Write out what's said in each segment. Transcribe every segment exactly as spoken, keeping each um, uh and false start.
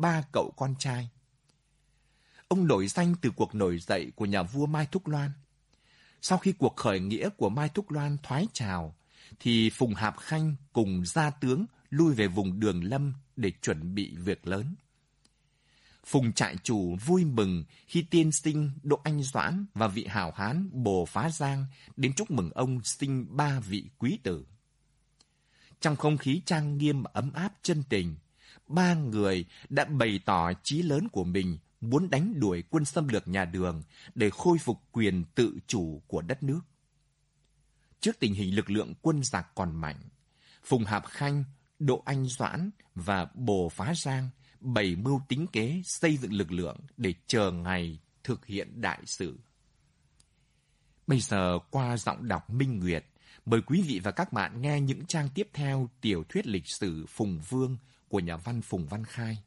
ba cậu con trai. Ông nổi danh từ cuộc nổi dậy của nhà vua Mai Thúc Loan. Sau khi cuộc khởi nghĩa của Mai Thúc Loan thoái trào, thì Phùng Hạp Khanh cùng gia tướng lui về vùng Đường Lâm để chuẩn bị việc lớn. Phùng trại chủ vui mừng khi tiên sinh Đỗ Anh Doãn và vị hảo hán Bồ Phá Giang đến chúc mừng ông sinh ba vị quý tử. Trong không khí trang nghiêm ấm áp chân tình, ba người đã bày tỏ chí lớn của mình muốn đánh đuổi quân xâm lược nhà Đường để khôi phục quyền tự chủ của đất nước. Trước tình hình lực lượng quân giặc còn mạnh, Phùng Hạp Khanh, Đỗ Anh Doãn và Bồ Phá Giang bày mưu tính kế xây dựng lực lượng để chờ ngày thực hiện đại sự. Bây giờ qua giọng đọc Minh Nguyệt, mời quý vị và các bạn nghe những trang tiếp theo tiểu thuyết lịch sử Phùng Vương của nhà văn Phùng Văn Khai.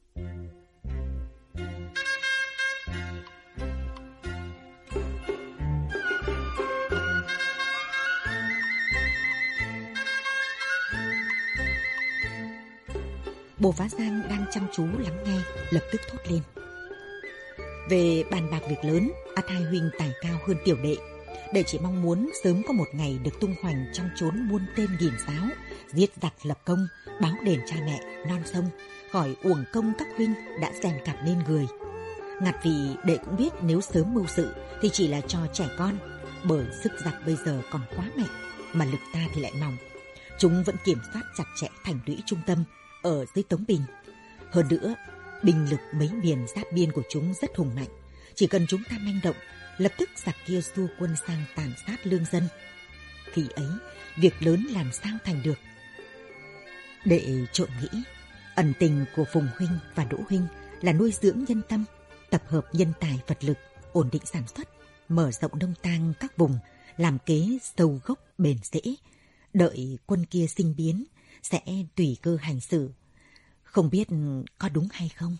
Bồ Phá Giang đang chăm chú lắng nghe, lập tức thốt lên. Về bàn bạc việc lớn, ắt hai huynh tài cao hơn tiểu đệ. Đệ chỉ mong muốn sớm có một ngày được tung hoành trong chốn muôn tên nghìn giáo, giết giặc lập công, báo đền cha mẹ, non sông, khỏi uổng công các huynh đã rèn cặp nên người. Ngặt vì đệ cũng biết nếu sớm mưu sự thì chỉ là trò trẻ con, bởi sức giặc bây giờ còn quá mạnh, mà lực ta thì lại mỏng. Chúng vẫn kiểm soát chặt chẽ thành lũy trung tâm ở dưới Tống Bình. Hơn nữa, binh lực mấy miền giáp biên của chúng rất hùng mạnh. Chỉ cần chúng ta manh động, lập tức giặc kia xua quân sang tàn sát lương dân. Khi ấy, việc lớn làm sao thành được? Đệ trộm nghĩ, ẩn tình của Phùng huynh và Đỗ huynh là nuôi dưỡng nhân tâm, tập hợp nhân tài vật lực, ổn định sản xuất, mở rộng nông tang các vùng, làm kế sâu gốc bền rễ. Đợi quân kia sinh biến, sẽ tùy cơ hành xử. Không biết có đúng hay không?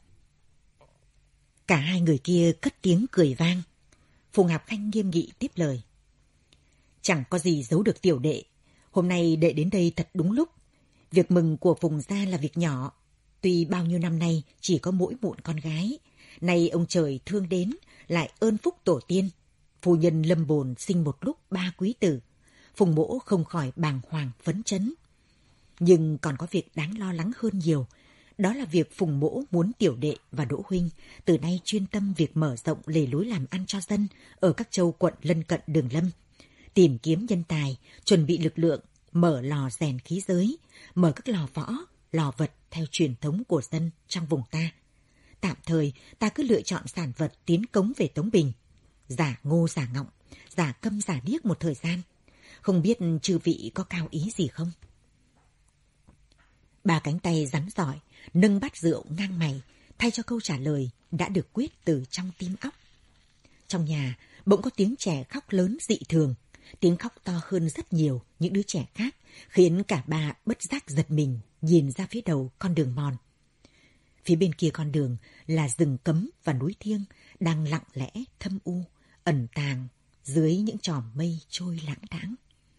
Cả hai người kia cất tiếng cười vang. Phùng Hạp Khanh nghiêm nghị tiếp lời. Chẳng có gì giấu được tiểu đệ. Hôm nay đệ đến đây thật đúng lúc. Việc mừng của Phùng gia là việc nhỏ. Tuy bao nhiêu năm nay chỉ có mỗi một con gái. Nay ông trời thương đến, lại ơn phúc tổ tiên. Phu nhân lâm bồn sinh một lúc ba quý tử. Phùng mỗ không khỏi bàng hoàng phấn chấn. Nhưng còn có việc đáng lo lắng hơn nhiều. Đó là việc Phùng mỗ muốn tiểu đệ và Đỗ huynh từ nay chuyên tâm việc mở rộng lề lối làm ăn cho dân ở các châu quận lân cận Đường Lâm, tìm kiếm nhân tài, chuẩn bị lực lượng, mở lò rèn khí giới, mở các lò võ, lò vật theo truyền thống của dân trong vùng ta. Tạm thời ta cứ lựa chọn sản vật tiến cống về Tống Bình, giả ngô giả ngọng, giả câm giả điếc một thời gian. Không biết chư vị có cao ý gì không? Ba cánh tay rắn giỏi, nâng bát rượu ngang mày, thay cho câu trả lời đã được quyết từ trong tim óc. Trong nhà, bỗng có tiếng trẻ khóc lớn dị thường. Tiếng khóc to hơn rất nhiều những đứa trẻ khác, khiến cả ba bất giác giật mình, nhìn ra phía đầu con đường mòn. Phía bên kia con đường là rừng cấm và núi thiêng, đang lặng lẽ thâm u, ẩn tàng dưới những chòm mây trôi lãng đãng.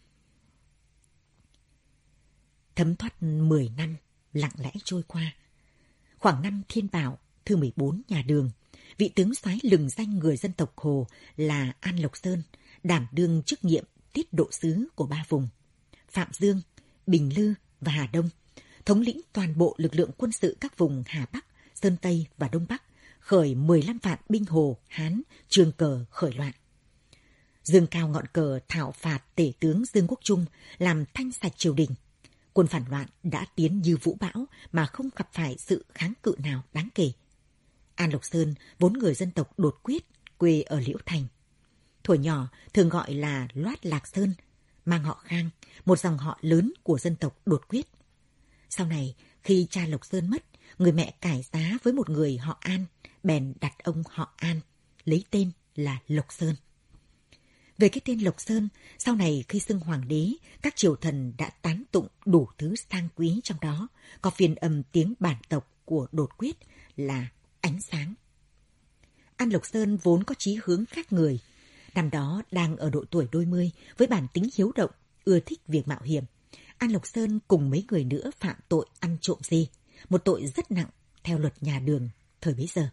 Thấm thoát mười năm, lặng lẽ trôi qua. Khoảng năm Thiên Bảo, thứ mười bốn nhà Đường, vị tướng soái lừng danh người dân tộc Hồ là An Lộc Sơn, đảm đương chức nhiệm tiết độ sứ của ba vùng, Phạm Dương, Bình Lư và Hà Đông, thống lĩnh toàn bộ lực lượng quân sự các vùng Hà Bắc, Sơn Tây và Đông Bắc, khởi mười lăm vạn binh Hồ, Hán, trường cờ khởi loạn. Dương cao ngọn cờ thảo phạt tể tướng Dương Quốc Trung, làm thanh sạch triều đình. Quân phản loạn đã tiến như vũ bão mà không gặp phải sự kháng cự nào đáng kể. An Lộc Sơn vốn người dân tộc Đột Quyết, quê ở Liễu Thành. Thuở nhỏ thường gọi là Loát Lạc Sơn, mang họ Khang, một dòng họ lớn của dân tộc Đột Quyết. Sau này, khi cha Lộc Sơn mất, người mẹ cải giá với một người họ An, bèn đặt ông họ An, lấy tên là Lộc Sơn. Về cái tên Lộc Sơn, sau này khi xưng hoàng đế, các triều thần đã tán tụng đủ thứ sang quý, trong đó có phiên âm tiếng bản tộc của Đột Quyết là ánh sáng. An Lộc Sơn vốn có chí hướng khác người. Năm đó đang ở độ tuổi đôi mươi, với bản tính hiếu động, ưa thích việc mạo hiểm. An Lộc Sơn cùng mấy người nữa phạm tội ăn trộm dê, một tội rất nặng theo luật nhà Đường thời bấy giờ.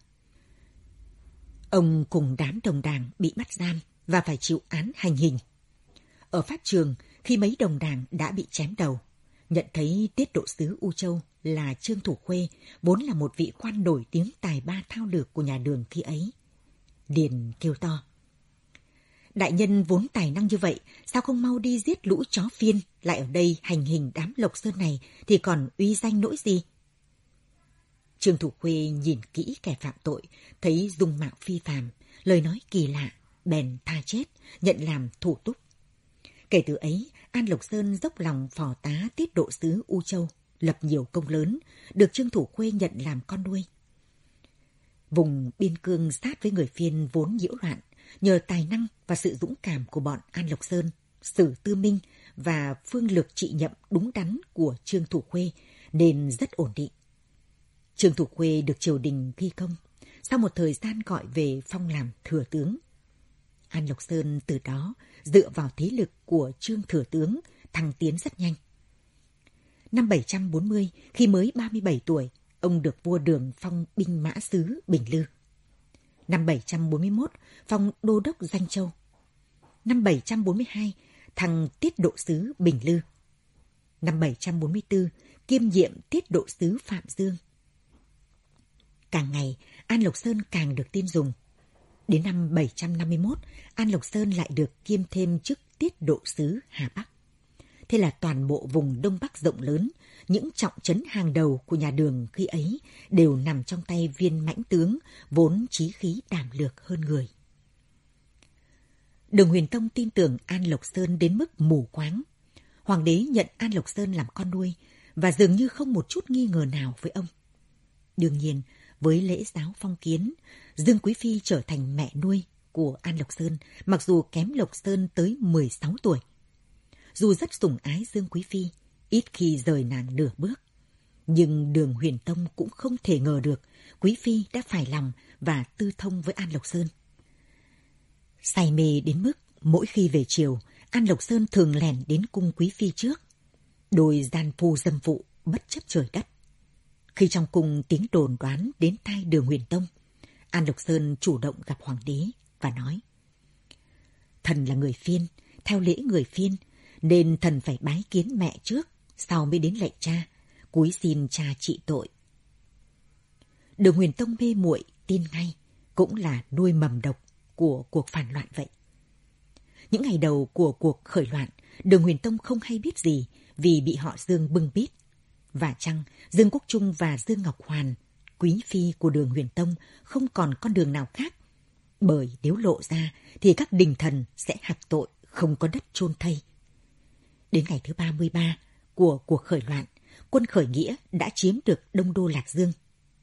Ông cùng đám đồng đảng bị bắt giam và phải chịu án hành hình. Ở pháp trường, khi mấy đồng đảng đã bị chém đầu, nhận thấy tiết độ sứ U Châu là Trương Thủ Khuê, vốn là một vị quan nổi tiếng tài ba thao lược của nhà Đường khi ấy, liền kêu to: đại nhân vốn tài năng như vậy, sao không mau đi giết lũ chó phiên, lại ở đây hành hình đám Lộc Sơn này thì còn uy danh nỗi gì? Trương Thủ Khuê nhìn kỹ kẻ phạm tội, thấy dung mạo phi phàm, lời nói kỳ lạ, bèn tha chết, nhận làm thủ túc. Kể từ ấy, An Lộc Sơn dốc lòng phò tá tiết độ sứ U Châu, lập nhiều công lớn, được Trương Thủ Khuê nhận làm con nuôi. Vùng biên cương sát với người Phiên vốn nhiễu loạn, nhờ tài năng và sự dũng cảm của bọn An Lộc Sơn, Sử Tư Minh và phương lược trị nhậm đúng đắn của Trương Thủ Khuê nên rất ổn định. Trương Thủ Khuê được triều đình ghi công, sau một thời gian gọi về phong làm thừa tướng. An Lộc Sơn từ đó dựa vào thế lực của Trương Thừa Tướng thăng tiến rất nhanh. Năm bảy trăm bốn mươi, khi mới ba mươi bảy tuổi, ông được vua Đường phong binh mã sứ Bình Lư. Năm bảy trăm bốn mươi mốt, phong đô đốc Doanh Châu. Năm bảy trăm bốn mươi hai, thăng tiết độ sứ Bình Lư. Năm bảy trăm bốn mươi tư, kiêm nhiệm tiết độ sứ Phạm Dương. Càng ngày, An Lộc Sơn càng được tin dùng. Đến năm bảy trăm năm mươi mốt, An Lộc Sơn lại được kiêm thêm chức tiết độ sứ Hà Bắc. Thế là toàn bộ vùng Đông Bắc rộng lớn, những trọng trấn hàng đầu của nhà Đường khi ấy đều nằm trong tay viên mãnh tướng, vốn chí khí đảm lược hơn người. Đường Huyền Tông tin tưởng An Lộc Sơn đến mức mù quáng. Hoàng đế nhận An Lộc Sơn làm con nuôi và dường như không một chút nghi ngờ nào với ông. Đương nhiên, với lễ giáo phong kiến, Dương Quý Phi trở thành mẹ nuôi của An Lộc Sơn, mặc dù kém Lộc Sơn tới mười sáu tuổi. Dù rất sủng ái Dương Quý Phi, ít khi rời nàng nửa bước, nhưng Đường Huyền Tông cũng không thể ngờ được Quý Phi đã phải lòng và tư thông với An Lộc Sơn. Say mê đến mức mỗi khi về chiều, An Lộc Sơn thường lẻn đến cung Quý Phi trước, đôi gian phu dâm phụ bất chấp trời đất. Khi trong cung tiếng đồn đoán đến tai Đường Huyền Tông, An Lộc Sơn chủ động gặp hoàng đế và nói: thần là người Phiên, theo lễ người Phiên, nên thần phải bái kiến mẹ trước, sau mới đến lạy cha, cúi xin cha trị tội. Đường Huyền Tông mê muội tin ngay, cũng là nuôi mầm độc của cuộc phản loạn vậy. Những ngày đầu của cuộc khởi loạn, Đường Huyền Tông không hay biết gì vì bị họ Dương bưng bít. Và chăng Dương Quốc Trung và Dương Ngọc Hoàn, quý phi của Đường Huyền Tông, không còn con đường nào khác, bởi nếu lộ ra thì các đình thần sẽ hạch tội không có đất chôn thây. Đến ngày thứ ba mươi ba của cuộc khởi loạn, quân khởi nghĩa đã chiếm được Đông Đô Lạc Dương.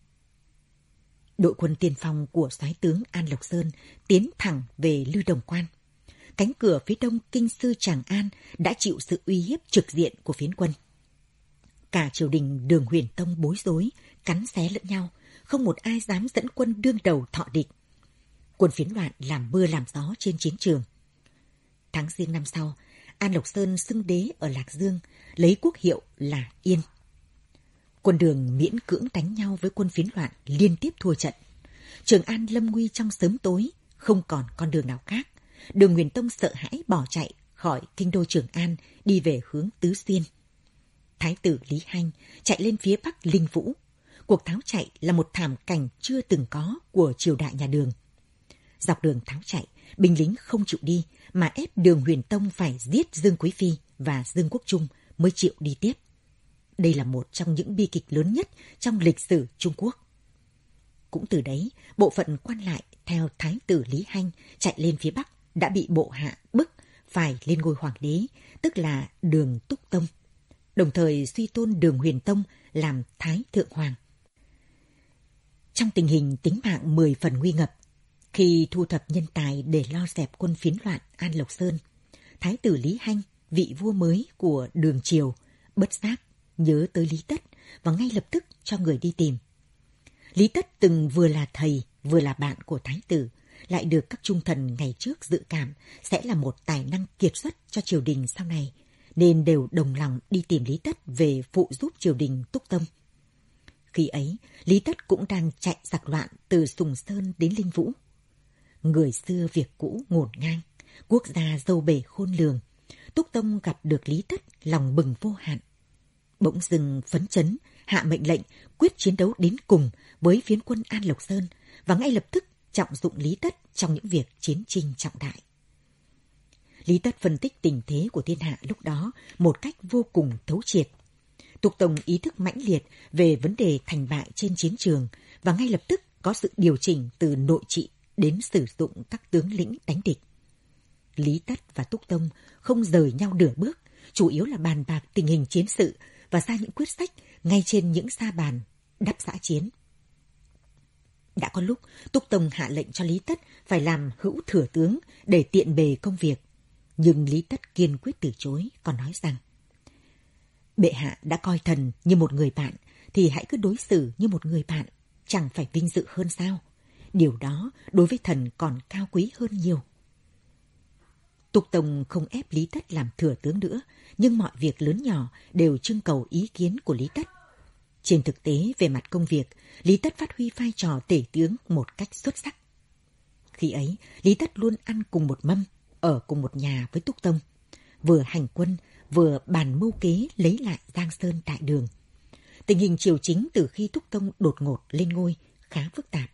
Đội quân tiên phong của soái tướng An Lộc Sơn tiến thẳng về Lư Đồng Quan. Cánh cửa phía đông kinh sư Tràng An đã chịu sự uy hiếp trực diện của phiến quân. Cả triều đình Đường Huyền Tông bối rối, cắn xé lẫn nhau, không một ai dám dẫn quân đương đầu thọ địch. Quân phiến loạn làm mưa làm gió trên chiến trường. Tháng Giêng năm sau, An Lộc Sơn xưng đế ở Lạc Dương, lấy quốc hiệu là Yên. Quân Đường miễn cưỡng đánh nhau với quân phiến loạn, liên tiếp thua trận. Trường An lâm nguy trong sớm tối, không còn con đường nào khác. Đường Huyền Tông sợ hãi bỏ chạy khỏi kinh đô Trường An, đi về hướng Tứ Xuyên. Thái tử Lý Hanh chạy lên phía bắc Linh Vũ. Cuộc tháo chạy là một thảm cảnh chưa từng có của triều đại nhà Đường. Dọc đường tháo chạy, binh lính không chịu đi mà ép Đường Huyền Tông phải giết Dương Quý Phi và Dương Quốc Trung mới chịu đi tiếp. Đây là một trong những bi kịch lớn nhất trong lịch sử Trung Quốc. Cũng từ đấy, bộ phận quan lại theo Thái tử Lý Hanh chạy lên phía bắc đã bị bộ hạ bức phải lên ngôi hoàng đế, tức là Đường Túc Tông, đồng thời suy tôn Đường Huyền Tông làm Thái Thượng Hoàng. Trong tình hình tính mạng mười phần nguy ngập, khi thu thập nhân tài để lo dẹp quân phiến loạn An Lộc Sơn, Thái tử Lý Hanh, vị vua mới của Đường Triều, bất giác nhớ tới Lý Tất và ngay lập tức cho người đi tìm. Lý Tất từng vừa là thầy, vừa là bạn của Thái tử, lại được các trung thần ngày trước dự cảm sẽ là một tài năng kiệt xuất cho triều đình sau này, nên đều đồng lòng đi tìm Lý Tất về phụ giúp triều đình Túc Tông. Khi ấy, Lý Tất cũng đang chạy giặc loạn từ Sùng Sơn đến Linh Vũ. Người xưa việc cũ ngổn ngang, quốc gia dâu bể khôn lường. Túc Tông gặp được Lý Tất lòng bừng vô hạn. Bỗng dưng phấn chấn, hạ mệnh lệnh quyết chiến đấu đến cùng với phiến quân An Lộc Sơn và ngay lập tức trọng dụng Lý Tất trong những việc chiến tranh trọng đại. Lý Tất phân tích tình thế của thiên hạ lúc đó một cách vô cùng thấu triệt. Túc Tông ý thức mãnh liệt về vấn đề thành bại trên chiến trường và ngay lập tức có sự điều chỉnh từ nội trị đến sử dụng các tướng lĩnh đánh địch. Lý Tất và Túc Tông không rời nhau nửa bước, chủ yếu là bàn bạc tình hình chiến sự và ra những quyết sách ngay trên những sa bàn đắp giã chiến. Đã có lúc Túc Tông hạ lệnh cho Lý Tất phải làm hữu thừa tướng để tiện bề công việc, nhưng Lý Tất kiên quyết từ chối, còn nói rằng: bệ hạ đã coi thần như một người bạn thì hãy cứ đối xử như một người bạn, chẳng phải vinh dự hơn sao? Điều đó đối với thần còn cao quý hơn nhiều. Túc Tông không ép Lý Tất làm thừa tướng nữa, nhưng mọi việc lớn nhỏ đều trưng cầu ý kiến của Lý Tất. Trên thực tế, về mặt công việc, Lý Tất phát huy vai trò tể tướng một cách xuất sắc. Khi ấy, Lý Tất luôn ăn cùng một mâm, ở cùng một nhà với Túc Tông, vừa hành quân, vừa bàn mưu kế lấy lại Giang Sơn Đại Đường. Tình hình triều chính từ khi Túc Tông đột ngột lên ngôi khá phức tạp.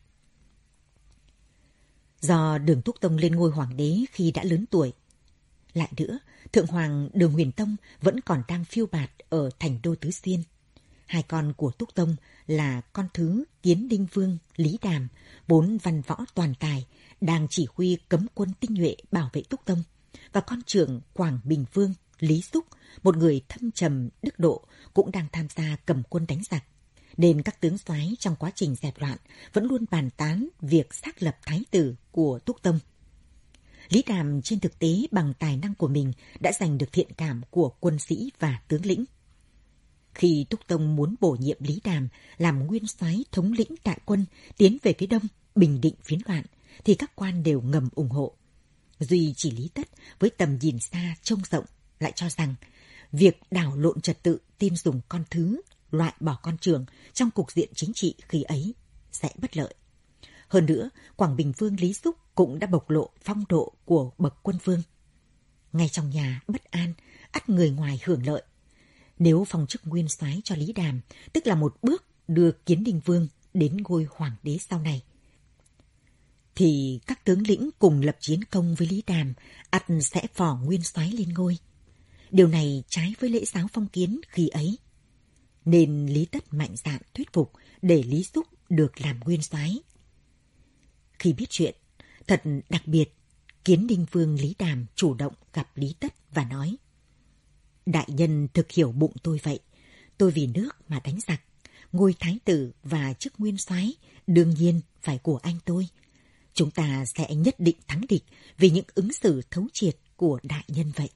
Do Đường Túc Tông lên ngôi hoàng đế khi đã lớn tuổi. Lại nữa, Thượng Hoàng Đường Huyền Tông vẫn còn đang phiêu bạt ở thành đô Tứ Xuyên. Hai con của Túc Tông là con thứ Kiến Ninh Vương Lý Đàm, vốn văn võ toàn tài, đang chỉ huy cấm quân tinh nhuệ bảo vệ Túc Tông, và con trưởng Quảng Bình Vương Lý Xúc, một người thâm trầm đức độ, cũng đang tham gia cầm quân đánh giặc. Nên các tướng soái trong quá trình dẹp loạn vẫn luôn bàn tán việc xác lập thái tử của Túc Tông. Lý Đàm trên thực tế bằng tài năng của mình đã giành được thiện cảm của quân sĩ và tướng lĩnh. Khi Túc Tông muốn bổ nhiệm Lý Đàm làm nguyên soái thống lĩnh đại quân tiến về phía đông bình định phiến loạn, thì các quan đều ngầm ủng hộ. Duy chỉ Lý Tất với tầm nhìn xa trông rộng lại cho rằng việc đảo lộn trật tự tin dùng con thứ, loại bỏ con trưởng trong cục diện chính trị khi ấy sẽ bất lợi. Hơn nữa, Quảng Bình Vương Lý Xúc cũng đã bộc lộ phong độ của bậc quân vương. Ngay trong nhà bất an, ắt người ngoài hưởng lợi. Nếu phong chức nguyên soái cho Lý Đàm, tức là một bước đưa Kiến Ninh Vương đến ngôi hoàng đế sau này, thì các tướng lĩnh cùng lập chiến công với Lý Đàm, ắt sẽ phò nguyên soái lên ngôi. Điều này trái với lễ giáo phong kiến khi ấy. Nên Lý Tất mạnh dạn thuyết phục để Lý Xúc được làm nguyên soái. Khi biết chuyện, thật đặc biệt, Kiến Ninh Vương Lý Đàm chủ động gặp Lý Tất và nói: đại nhân thực hiểu bụng tôi vậy. Tôi vì nước mà đánh giặc, ngôi thái tử và chức nguyên soái đương nhiên phải của anh tôi. Chúng ta sẽ nhất định thắng địch vì những ứng xử thấu triệt của đại nhân vậy.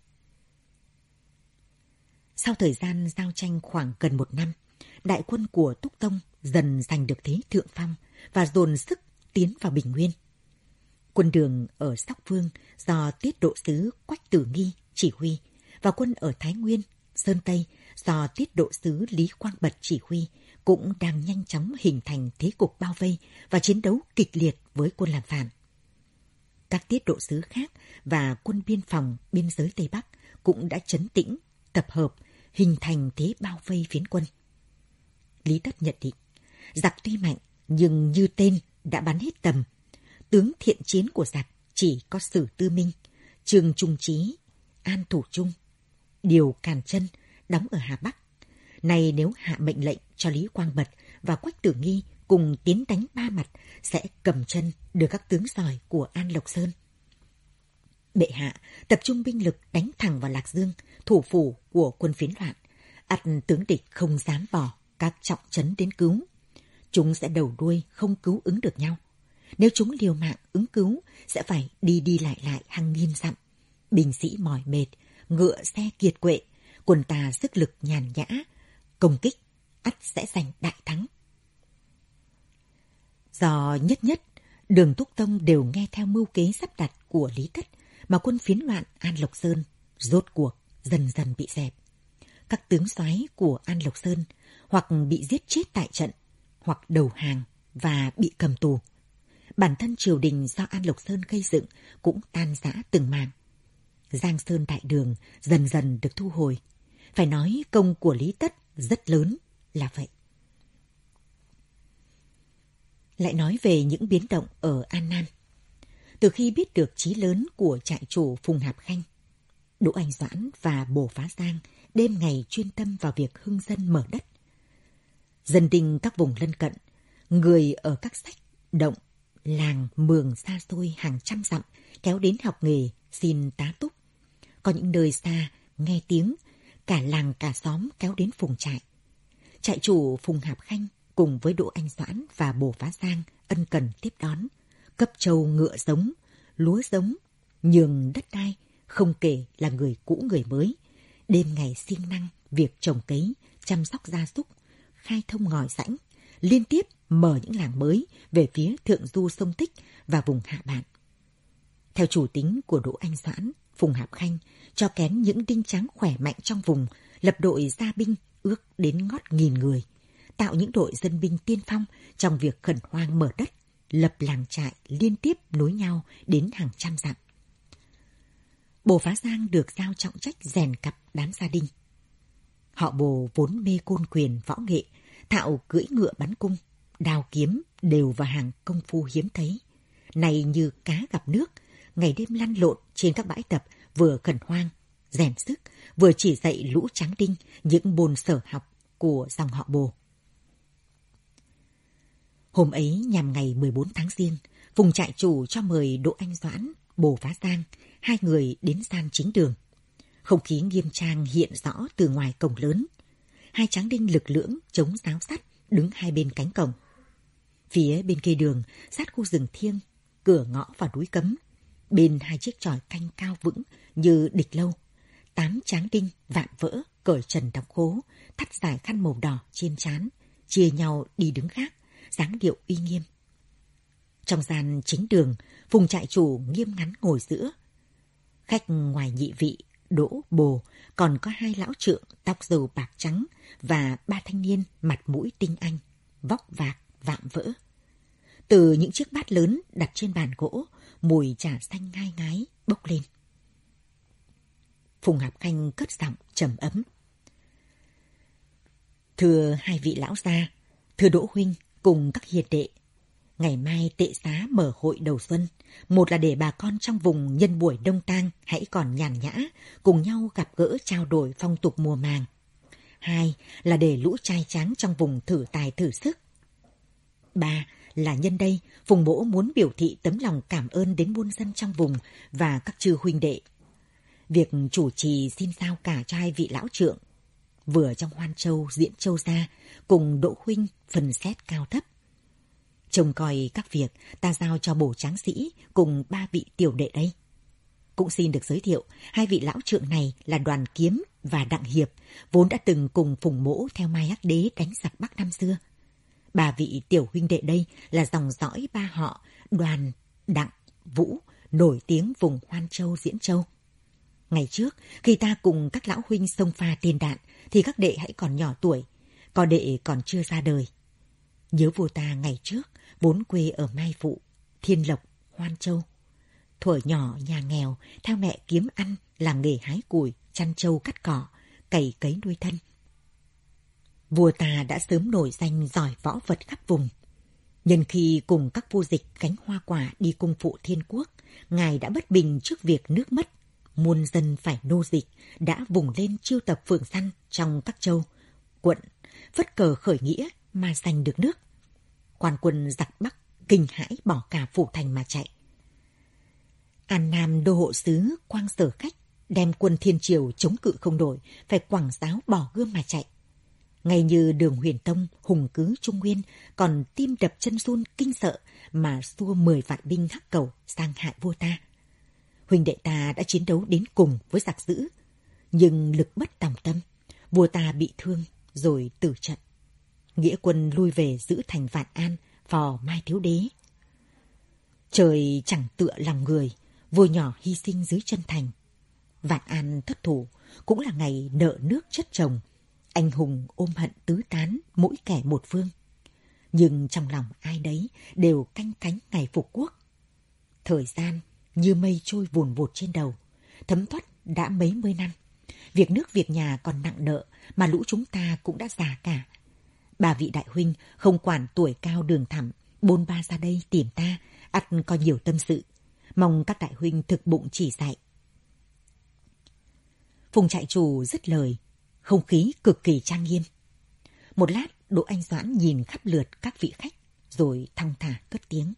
Sau thời gian giao tranh khoảng gần một năm, đại quân của Túc Tông dần giành được thế thượng phong và dồn sức tiến vào Bình Nguyên. Quân Đường ở Sóc Phương do Tiết Độ sứ Quách Tử Nghi chỉ huy, và quân ở Thái Nguyên, Sơn Tây do Tiết Độ sứ Lý Quang Bật chỉ huy cũng đang nhanh chóng hình thành thế cục bao vây và chiến đấu kịch liệt với quân làm phản. Các tiết độ sứ khác và quân biên phòng biên giới Tây Bắc cũng đã trấn tĩnh, tập hợp, hình thành thế bao vây phiến quân. Lý Tất nhận định, giặc tuy mạnh nhưng như tên đã bắn hết tầm. Tướng thiện chiến của giặc chỉ có Sử Tư Minh, Trương Trung Chí, An Thủ Trung, Điều Càn Chân đóng ở Hà Bắc. Này nếu hạ mệnh lệnh cho Lý Quang Bật và Quách Tử Nghi cùng tiến đánh ba mặt, sẽ cầm chân được các tướng giỏi của An Lộc Sơn. Bệ hạ tập trung binh lực đánh thẳng vào Lạc Dương, thủ phủ của quân phiến loạn. ắt tướng địch không dám bỏ các trọng trấn đến cứu. Chúng sẽ đầu đuôi không cứu ứng được nhau. Nếu chúng liều mạng ứng cứu, sẽ phải đi đi lại lại hàng nghìn dặm. Binh sĩ mỏi mệt, ngựa xe kiệt quệ, quân ta sức lực nhàn nhã, công kích ắt sẽ giành đại thắng. Do nhất nhất, Đường Túc Tông đều nghe theo mưu kế sắp đặt của Lý Tất, mà quân phiến loạn An Lộc Sơn rốt cuộc dần dần bị dẹp. Các tướng soái của An Lộc Sơn hoặc bị giết chết tại trận, hoặc đầu hàng và bị cầm tù. Bản thân triều đình do An Lộc Sơn gây dựng cũng tan rã từng mảng. Giang Sơn Đại Đường dần dần được thu hồi. Phải nói công của Lý Tất rất lớn là vậy. Lại nói về những biến động ở An Nam. Từ khi biết được chí lớn của trại chủ Phùng Hạp Khanh, Đỗ Anh Doãn và Bồ Phá Giang đêm ngày chuyên tâm vào việc hưng dân mở đất. Dân đinh các vùng lân cận, người ở các sách, động, làng, mường xa xôi hàng trăm dặm kéo đến học nghề xin tá túc. Có những nơi xa nghe tiếng, cả làng cả xóm kéo đến Phùng trại. Trại chủ Phùng Hạp Khanh cùng với Đỗ Anh Doãn và Bồ Phá Giang ân cần tiếp đón, cấp trâu ngựa giống, lúa giống, nhường đất đai, không kể là người cũ người mới, đêm ngày siêng năng việc trồng cấy, chăm sóc gia súc, khai thông ngòi rãnh, liên tiếp mở những làng mới về phía thượng du sông Tích và vùng hạ bạn. Theo chủ tính của Đỗ Anh Doãn, Phùng Hạp Khanh cho kén những đinh tráng khỏe mạnh trong vùng, lập đội gia binh ước đến ngót nghìn người, tạo những đội dân binh tiên phong trong việc khẩn hoang mở đất, lập làng trại liên tiếp nối nhau đến hàng trăm dặm. Bồ Phá Giang được giao trọng trách rèn cặp đám gia đình. Họ Bồ vốn mê côn quyền võ nghệ, thạo cưỡi ngựa bắn cung, đao kiếm đều vào hàng công phu hiếm thấy. Này như cá gặp nước, ngày đêm lăn lộn trên các bãi tập, vừa khẩn hoang, rèn sức, vừa chỉ dạy lũ tráng đinh những môn sở học của dòng họ Bồ. Hôm ấy nhằm ngày mười bốn tháng Giêng, Phùng trại chủ cho mời Đỗ Anh Doãn, Bồ Phá Giang, hai người đến gian chính đường. Không khí nghiêm trang hiện rõ từ ngoài cổng lớn. Hai tráng đinh lực lưỡng chống giáo sắt đứng hai bên cánh cổng. Phía bên kia đường, sát khu rừng thiêng, cửa ngõ vào núi cấm, bên hai chiếc chòi canh cao vững như địch lâu, tám tráng đinh vạm vỡ cởi trần đóng khố, thắt dài khăn màu đỏ trên trán, chia nhau đi đứng gác, dáng điệu uy nghiêm. Trong gian chính đường, Phùng trại chủ nghiêm ngắn ngồi giữa. Khách ngoài nhị vị, Đỗ, Bồ, còn có hai lão trượng tóc râu bạc trắng và ba thanh niên mặt mũi tinh anh, vóc vạc, vạm vỡ. Từ những chiếc bát lớn đặt trên bàn gỗ, mùi trà xanh ngai ngái bốc lên. Phùng Hạp Khanh cất giọng trầm ấm. Thưa hai vị lão gia, thưa Đỗ huynh cùng các hiền đệ, ngày mai tệ xá mở hội đầu xuân, một là để bà con trong vùng nhân buổi đông tang hãy còn nhàn nhã, cùng nhau gặp gỡ trao đổi phong tục mùa màng. Hai là để lũ trai tráng trong vùng thử tài thử sức. Ba là nhân đây, Phùng Mỗ muốn biểu thị tấm lòng cảm ơn đến muôn dân trong vùng và các chư huynh đệ. Việc chủ trì xin giao cả cho hai vị lão trượng, vừa trong Hoan Châu, Diễn Châu ra, cùng Đỗ huynh phần xét cao thấp. Trông coi các việc ta giao cho Bồ tráng sĩ cùng ba vị tiểu đệ đây. Cũng xin được giới thiệu, hai vị lão trượng này là Đoàn Kiếm và Đặng Hiệp, vốn đã từng cùng Phùng Mỗ theo Mai Hắc Đế đánh giặc Bắc năm xưa. Ba vị tiểu huynh đệ đây là dòng dõi ba họ Đoàn, Đặng, Vũ, nổi tiếng vùng Hoan Châu, Diễn Châu. Ngày trước, khi ta cùng các lão huynh xông pha tiền đạn, thì các đệ hãy còn nhỏ tuổi, có đệ còn chưa ra đời. Nhớ vua ta ngày trước, vốn quê ở Mai Phụ, Thiên Lộc, Hoan Châu. Thuở nhỏ nhà nghèo, theo mẹ kiếm ăn, làm nghề hái củi, chăn trâu cắt cỏ, cày cấy nuôi thân. Vua ta đã sớm nổi danh giỏi võ vật khắp vùng. Nhân khi cùng các vua dịch cánh hoa quả đi cung phụ Thiên Quốc, ngài đã bất bình trước việc nước mất, muôn dân phải nô dịch, đã vùng lên chiêu tập phường săn trong các châu, quận, phất cờ khởi nghĩa mà giành được nước. Quan quân giặc Bắc kinh hãi bỏ cả phủ thành mà chạy. An Nam đô hộ sứ Quang Sở Khách đem quân Thiên Triều chống cự không nổi, phải quẳng giáo bỏ gươm mà chạy. Ngay như Đường Huyền Tông hùng cứ Trung Nguyên, còn tim đập chân run kinh sợ mà xua mười vạn binh Hắc Cẩu sang hại vua ta. Huynh đệ ta đã chiến đấu đến cùng với giặc dữ, nhưng lực bất tòng tâm, vua ta bị thương rồi tử trận. Nghĩa quân lui về giữ thành Vạn An, phò Mai Thiếu Đế. Trời chẳng tựa lòng người, vua nhỏ hy sinh dưới chân thành. Vạn An thất thủ, cũng là ngày nợ nước chất chồng. Anh hùng ôm hận tứ tán, mỗi kẻ một phương. Nhưng trong lòng ai đấy đều canh cánh ngày phục quốc. Thời gian như mây trôi vùn vụt trên đầu, thấm thoát đã mấy mươi năm. Việc nước việc nhà còn nặng nợ mà lũ chúng ta cũng đã già cả. Bà vị đại huynh không quản tuổi cao đường thẳm, bôn ba ra đây tìm ta, ắt có nhiều tâm sự. Mong các đại huynh thực bụng chỉ dạy. Phùng trại chủ dứt lời, không khí cực kỳ trang nghiêm. Một lát, Đỗ Anh Doãn nhìn khắp lượt các vị khách, rồi thong thả cất tiếng.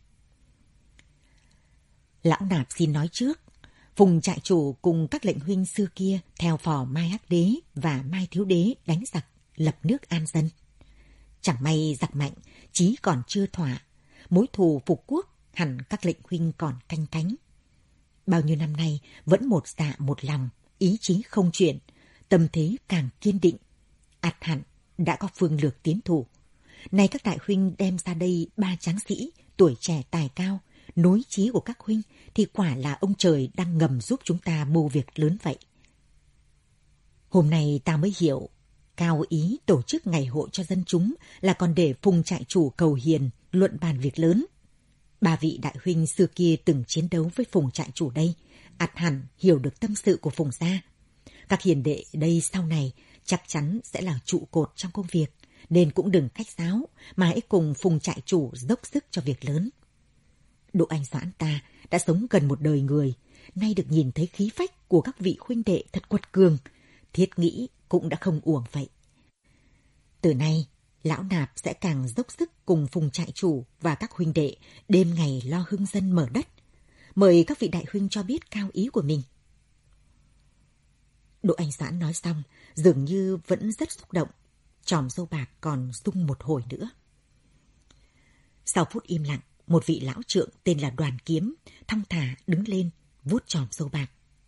Lão nạp xin nói trước, Phùng trại chủ cùng các lệnh huynh xưa kia theo phò Mai Hắc Đế và Mai Thiếu Đế đánh giặc, lập nước an dân. Chẳng may giặc mạnh, chí còn chưa thỏa, mối thù phục quốc hẳn các lệnh huynh còn canh cánh. Bao nhiêu năm nay vẫn một dạ một lòng, ý chí không chuyển, tâm thế càng kiên định. Ắt hẳn đã có phương lược tiến thủ. Nay các đại huynh đem ra đây ba tráng sĩ, tuổi trẻ tài cao, nối chí của các huynh thì quả là ông trời đang ngầm giúp chúng ta mưu việc lớn vậy. Hôm nay ta mới hiểu, cao ý tổ chức ngày hội cho dân chúng là còn để Phùng trại chủ cầu hiền, luận bàn việc lớn. Ba vị đại huynh xưa kia từng chiến đấu với Phùng trại chủ đây, ắt hẳn hiểu được tâm sự của Phùng gia. Các hiền đệ đây sau này chắc chắn sẽ là trụ cột trong công việc, nên cũng đừng khách sáo mà hãy cùng Phùng trại chủ dốc sức cho việc lớn. Đỗ Anh Doãn ta đã sống gần một đời người, nay được nhìn thấy khí phách của các vị huynh đệ thật quật cường, thiết nghĩ cũng đã không uổng vậy. Từ nay, lão nạp sẽ càng dốc sức cùng Phùng trại chủ và các huynh đệ đêm ngày lo hưng dân mở đất. Mời các vị đại huynh cho biết cao ý của mình. Đỗ Anh Doãn nói xong, dường như vẫn rất xúc động, chòm râu bạc còn rung một hồi nữa. Sau phút im lặng, một vị lão trượng tên là Đoàn Kiếm thong thả đứng lên, vuốt chòm râu bạc.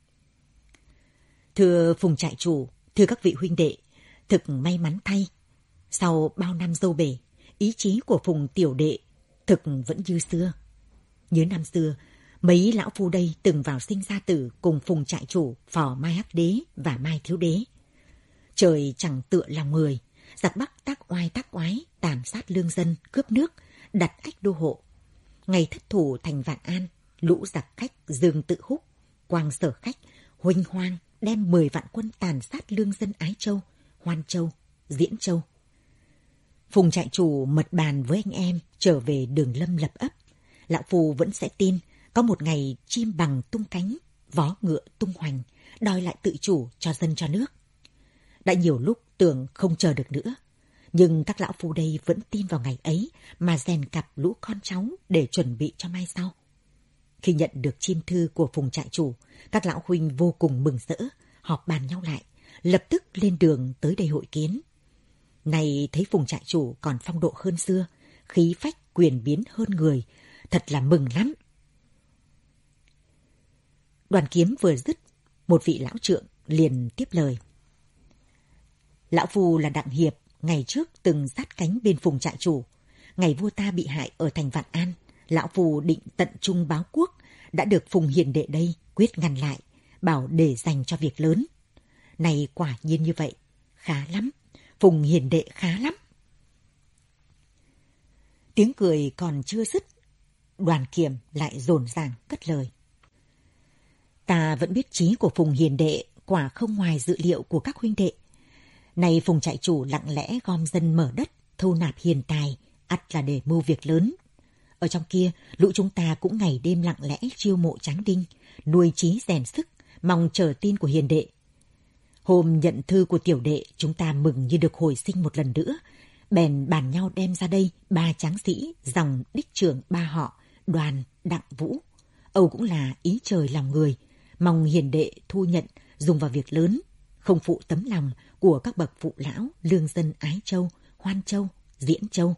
Thưa Phùng trại chủ, thưa các vị huynh đệ, thực may mắn thay. Sau bao năm dâu bể, ý chí của Phùng tiểu đệ thực vẫn như xưa. Nhớ năm xưa, mấy lão phu đây từng vào sinh ra tử cùng Phùng trại chủ, phò Mai Hắc Đế và Mai Thiếu Đế. Trời chẳng tựa lòng người, giặc Bắc tác oai tác oái, tàn sát lương dân, cướp nước, đặt ách đô hộ. Ngày thất thủ thành Vạn An, lũ giặc khách Dương Tự Húc, Quang Sở Khách, huênh hoang đem mười vạn quân tàn sát lương dân Ái Châu, Hoan Châu, Diễn Châu. Phùng trại chủ mật bàn với anh em trở về Đường Lâm lập ấp. Lão phu vẫn sẽ tin có một ngày chim bằng tung cánh, vó ngựa tung hoành, đòi lại tự chủ cho dân cho nước. Đã nhiều lúc tưởng không chờ được nữa, nhưng các lão phu đây vẫn tin vào ngày ấy mà rèn cặp lũ con cháu để chuẩn bị cho mai sau. Khi nhận được chim thư của Phùng trại chủ, các lão huynh vô cùng mừng rỡ, họp bàn nhau lại, lập tức lên đường tới đây hội kiến. Này thấy Phùng trại chủ còn phong độ hơn xưa, khí phách quyền biến hơn người, thật là mừng lắm. Đoàn Kiếm vừa dứt, một vị lão trượng liền tiếp lời. Lão phu là Đặng Hiệp, ngày trước từng sát cánh bên Phùng trại chủ. Ngày vua ta bị hại ở thành Vạn An, lão phu định tận trung báo quốc, đã được Phùng hiền đệ đây quyết ngăn lại, bảo để dành cho việc lớn. Này quả nhiên như vậy, khá lắm, Phùng hiền đệ khá lắm. Tiếng cười còn chưa dứt, Đoàn Kiểm lại dồn dàng cất lời. Ta vẫn biết chí của Phùng hiền đệ quả không ngoài dự liệu của các huynh đệ. Này Phùng trại chủ lặng lẽ gom dân mở đất, thu nạp hiền tài, ắt là để mưu việc lớn. Ở trong kia, lũ chúng ta cũng ngày đêm lặng lẽ chiêu mộ tráng đinh, nuôi trí rèn sức, mong chờ tin của hiền đệ. Hôm nhận thư của tiểu đệ, chúng ta mừng như được hồi sinh một lần nữa, bèn bàn nhau đem ra đây ba tráng sĩ dòng đích trưởng ba họ, Đoàn, Đặng, Vũ. Âu cũng là ý trời lòng người, mong hiền đệ thu nhận dùng vào việc lớn, không phụ tấm lòng của các bậc phụ lão lương dân Ái Châu, Hoan Châu, Diễn Châu.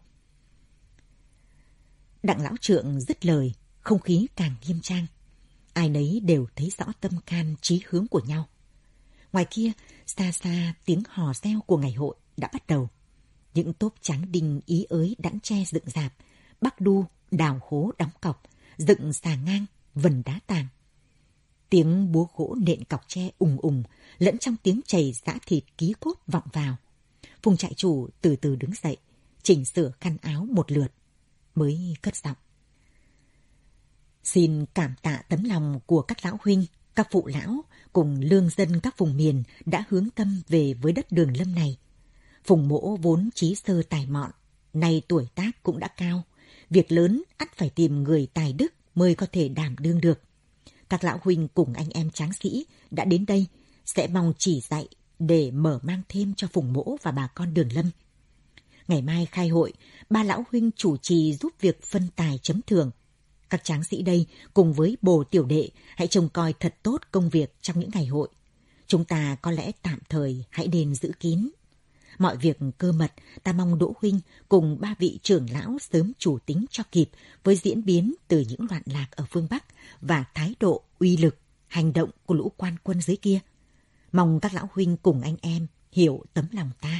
Đặng lão trượng dứt lời, không khí càng nghiêm trang. Ai nấy đều thấy rõ tâm can chí hướng của nhau. Ngoài kia, xa xa tiếng hò reo của ngày hội đã bắt đầu. Những tốp tráng đinh ý ới đẵn tre dựng rạp, bắc đu, đào hố đóng cọc, dựng xà ngang, vần đá tàng. Tiếng búa gỗ nện cọc tre ùng ùng, lẫn trong tiếng chày giã thịt ký cốt vọng vào. Phùng trại chủ từ từ đứng dậy, chỉnh sửa khăn áo một lượt, mới cất giọng. Xin cảm tạ tấm lòng của các lão huynh, các phụ lão cùng lương dân các vùng miền đã hướng tâm về với đất Đường Lâm này. Phùng Mỗ vốn trí sơ tài mọn, nay tuổi tác cũng đã cao. Việc lớn ắt phải tìm người tài đức mới có thể đảm đương được. Các lão huynh cùng anh em tráng sĩ đã đến đây, sẽ mong chỉ dạy để mở mang thêm cho Phùng Mỗ và bà con Đường Lâm. Ngày mai khai hội, ba lão huynh chủ trì giúp việc phân tài chấm thưởng. Các tráng sĩ đây cùng với bồ tiểu đệ hãy trông coi thật tốt công việc trong những ngày hội. Chúng ta có lẽ tạm thời hãy nên giữ kín. Mọi việc cơ mật ta mong Đỗ huynh cùng ba vị trưởng lão sớm chủ tính cho kịp với diễn biến từ những loạn lạc ở phương Bắc và thái độ, uy lực, hành động của lũ quan quân dưới kia. Mong các lão huynh cùng anh em hiểu tấm lòng ta.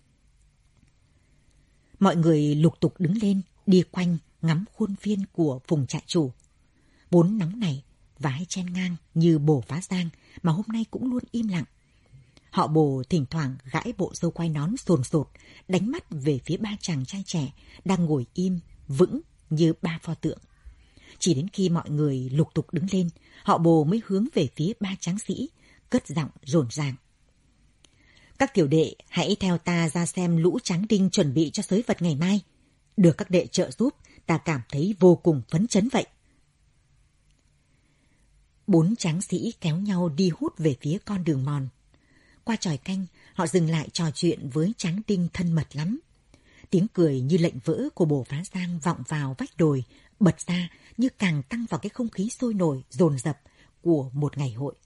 Mọi người lục tục đứng lên, đi quanh ngắm khuôn viên của vùng trại chủ. Vốn nóng này, vái chen ngang như bồ phá giang mà hôm nay cũng luôn im lặng. Họ bồ thỉnh thoảng gãi bộ râu quai nón sồn sột, đánh mắt về phía ba chàng trai trẻ đang ngồi im, vững như ba pho tượng. Chỉ đến khi mọi người lục tục đứng lên, họ bồ mới hướng về phía ba tráng sĩ, cất giọng rồn ràng. Các tiểu đệ hãy theo ta ra xem lũ tráng đinh chuẩn bị cho sới vật ngày mai. Được các đệ trợ giúp, ta cảm thấy vô cùng phấn chấn vậy. Bốn tráng sĩ kéo nhau đi hút về phía con đường mòn. Qua chòi canh, họ dừng lại trò chuyện với tráng đinh thân mật lắm. Tiếng cười như lệnh vỡ của bồ phá giang vọng vào vách đồi, bật ra như càng tăng vào cái không khí sôi nổi, dồn dập của một ngày hội.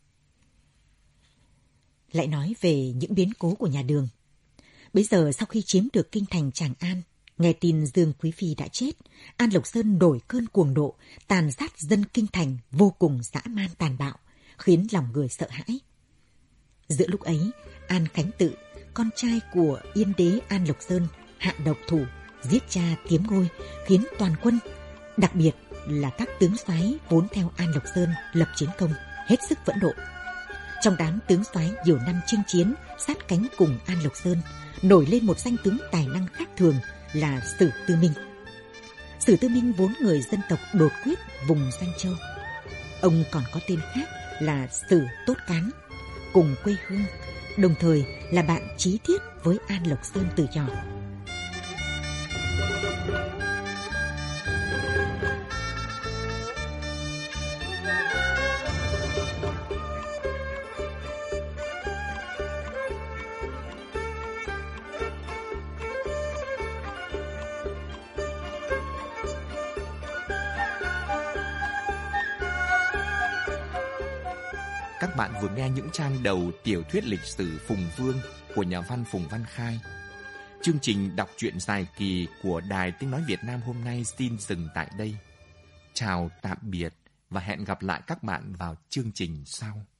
Lại nói về những biến cố của nhà Đường. Bây giờ sau khi chiếm được kinh thành Tràng An, nghe tin Dương Quý Phi đã chết, An Lộc Sơn nổi cơn cuồng nộ, tàn sát dân kinh thành vô cùng dã man tàn bạo, khiến lòng người sợ hãi. Giữa lúc ấy, An Khánh Tự, con trai của Yên đế An Lộc Sơn, hạ độc thủ, giết cha kiếm ngôi, khiến toàn quân, đặc biệt là các tướng soái vốn theo An Lộc Sơn lập chiến công, hết sức phẫn nộ. Trong đám tướng soái nhiều năm chinh chiến, sát cánh cùng An Lộc Sơn, nổi lên một danh tướng tài năng khác thường là Sử Tư Minh. Sử Tư Minh vốn người dân tộc Đột Quyết vùng Doanh Châu. Ông còn có tên khác là Sử Tốt Cán, cùng quê hương, đồng thời là bạn chí thiết với An Lộc Sơn từ nhỏ. Các bạn vừa nghe những trang đầu tiểu thuyết lịch sử Phùng Vương của nhà văn Phùng Văn Khai. Chương trình đọc truyện dài kỳ của Đài Tiếng Nói Việt Nam hôm nay xin dừng tại đây. Chào tạm biệt và hẹn gặp lại các bạn vào chương trình sau.